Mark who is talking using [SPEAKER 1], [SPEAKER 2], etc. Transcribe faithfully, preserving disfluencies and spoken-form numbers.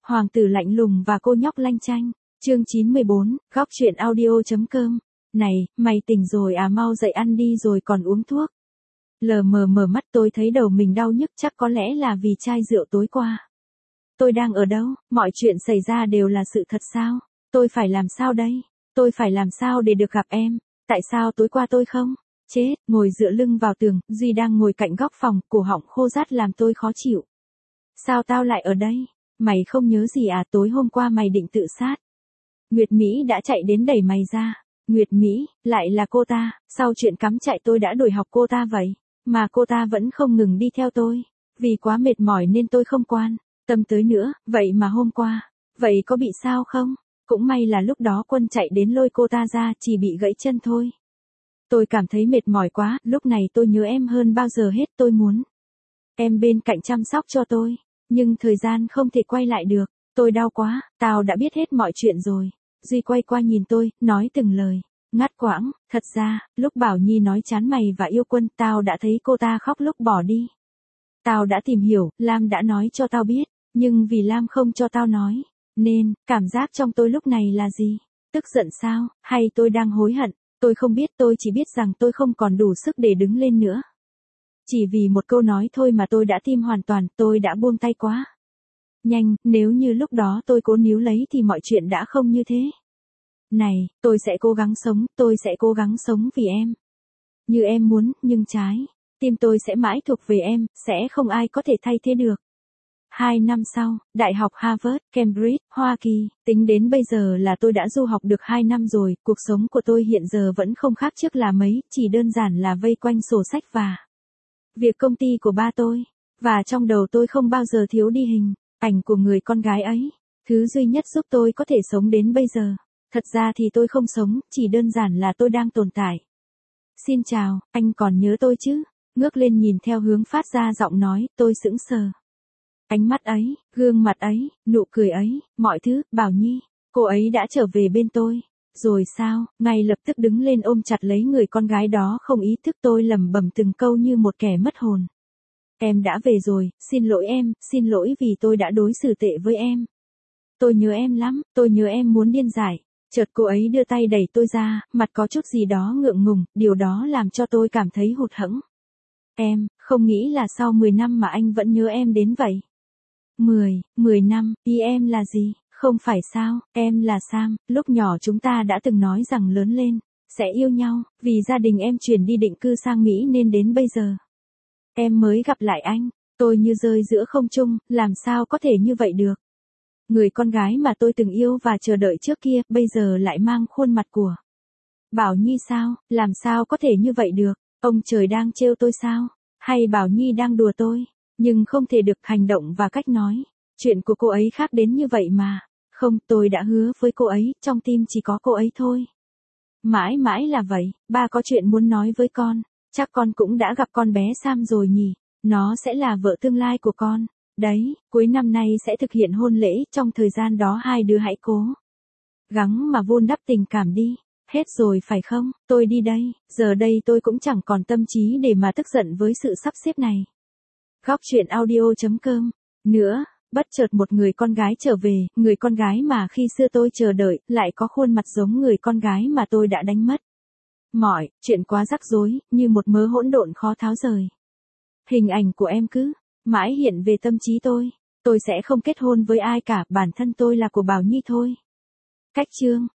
[SPEAKER 1] Hoàng tử lạnh lùng và cô nhóc lanh chanh. Chương chín mươi bốn, góc chuyện audio.com. Này, mày tỉnh rồi à, mau dậy ăn đi rồi còn uống thuốc. Lờ mờ mở mắt tôi thấy đầu mình đau nhức, chắc có lẽ là vì chai rượu tối qua. Tôi đang ở đâu? Mọi chuyện xảy ra đều là sự thật sao? Tôi phải làm sao đây? Tôi phải làm sao để được gặp em? Tại sao tối qua tôi không? Chết, ngồi dựa lưng vào tường, Duy đang ngồi cạnh góc phòng, cổ họng khô rát làm tôi khó chịu. Sao tao lại ở đây? Mày không nhớ gì à, tối hôm qua mày định tự sát. Nguyệt Mỹ đã chạy đến đẩy mày ra. Nguyệt Mỹ, lại là cô ta, sau chuyện cắm trại tôi đã đuổi học cô ta vậy, mà cô ta vẫn không ngừng đi theo tôi. Vì quá mệt mỏi nên tôi không quan tâm tới nữa, vậy mà hôm qua, vậy có bị sao không? Cũng may là lúc đó Quân chạy đến lôi cô ta ra, chỉ bị gãy chân thôi. Tôi cảm thấy mệt mỏi quá, lúc này tôi nhớ em hơn bao giờ hết, tôi muốn em bên cạnh chăm sóc cho tôi, nhưng thời gian không thể quay lại được, tôi đau quá, tao đã biết hết mọi chuyện rồi. Duy quay qua nhìn tôi, nói từng lời, ngắt quãng, thật ra, lúc Bảo Nhi nói chán mày và yêu Quân, tao đã thấy cô ta khóc lúc bỏ đi. Tao đã tìm hiểu, Lam đã nói cho tao biết, nhưng vì Lam không cho tao nói, nên, cảm giác trong tôi lúc này là gì? Tức giận sao, hay tôi đang hối hận? Tôi không biết, tôi chỉ biết rằng tôi không còn đủ sức để đứng lên nữa. Chỉ vì một câu nói thôi mà tôi đã tim hoàn toàn, tôi đã buông tay quá nhanh, nếu như lúc đó tôi cố níu lấy thì mọi chuyện đã không như thế. Này, tôi sẽ cố gắng sống, tôi sẽ cố gắng sống vì em. Như em muốn, nhưng trái tim tôi sẽ mãi thuộc về em, sẽ không ai có thể thay thế được. Hai năm sau, Đại học Harvard, Cambridge, Hoa Kỳ, tính đến bây giờ là tôi đã du học được hai năm rồi, cuộc sống của tôi hiện giờ vẫn không khác trước là mấy, chỉ đơn giản là vây quanh sổ sách và việc công ty của ba tôi. Và trong đầu tôi không bao giờ thiếu đi hình ảnh của người con gái ấy, thứ duy nhất giúp tôi có thể sống đến bây giờ. Thật ra thì tôi không sống, chỉ đơn giản là tôi đang tồn tại. Xin chào, anh còn nhớ tôi chứ? Ngước lên nhìn theo hướng phát ra giọng nói, tôi sững sờ. Ánh mắt ấy, gương mặt ấy, nụ cười ấy, mọi thứ, Bảo Nhi, cô ấy đã trở về bên tôi. Rồi sao? Ngay lập tức đứng lên ôm chặt lấy người con gái đó, không ý thức tôi lẩm bẩm từng câu như một kẻ mất hồn. Em đã về rồi, xin lỗi em, xin lỗi vì tôi đã đối xử tệ với em. Tôi nhớ em lắm, tôi nhớ em muốn điên dại. Chợt cô ấy đưa tay đẩy tôi ra, mặt có chút gì đó ngượng ngùng, điều đó làm cho tôi cảm thấy hụt hẫng. Em, không nghĩ là sau mười năm mà anh vẫn nhớ em đến vậy. mười, mười năm, ý em là gì? Không phải sao, em là Sam, lúc nhỏ chúng ta đã từng nói rằng lớn lên sẽ yêu nhau, vì gia đình em chuyển đi định cư sang Mỹ nên đến bây giờ em mới gặp lại anh. Tôi như rơi giữa không trung, làm sao có thể như vậy được? Người con gái mà tôi từng yêu và chờ đợi trước kia, bây giờ lại mang khuôn mặt của Bảo Nhi sao? Làm sao có thể như vậy được? Ông trời đang trêu tôi sao? Hay Bảo Nhi đang đùa tôi? Nhưng không thể được, hành động và cách nói chuyện của cô ấy khác đến như vậy mà. Không, tôi đã hứa với cô ấy, trong tim chỉ có cô ấy thôi. Mãi mãi là vậy, ba có chuyện muốn nói với con. Chắc con cũng đã gặp con bé Sam rồi nhỉ? Nó sẽ là vợ tương lai của con. Đấy, cuối năm nay sẽ thực hiện hôn lễ, trong thời gian đó hai đứa hãy cố gắng mà vun đắp tình cảm đi. Hết rồi phải không? Tôi đi đây, giờ đây tôi cũng chẳng còn tâm trí để mà tức giận với sự sắp xếp này. Góc chuyện audio.com. Nữa, bất chợt một người con gái trở về, người con gái mà khi xưa tôi chờ đợi, lại có khuôn mặt giống người con gái mà tôi đã đánh mất. Mọi chuyện quá rắc rối, như một mớ hỗn độn khó tháo rời. Hình ảnh của em cứ mãi hiện về tâm trí tôi. Tôi sẽ không kết hôn với ai cả, bản thân tôi là của Bảo Nhi thôi. Cách chương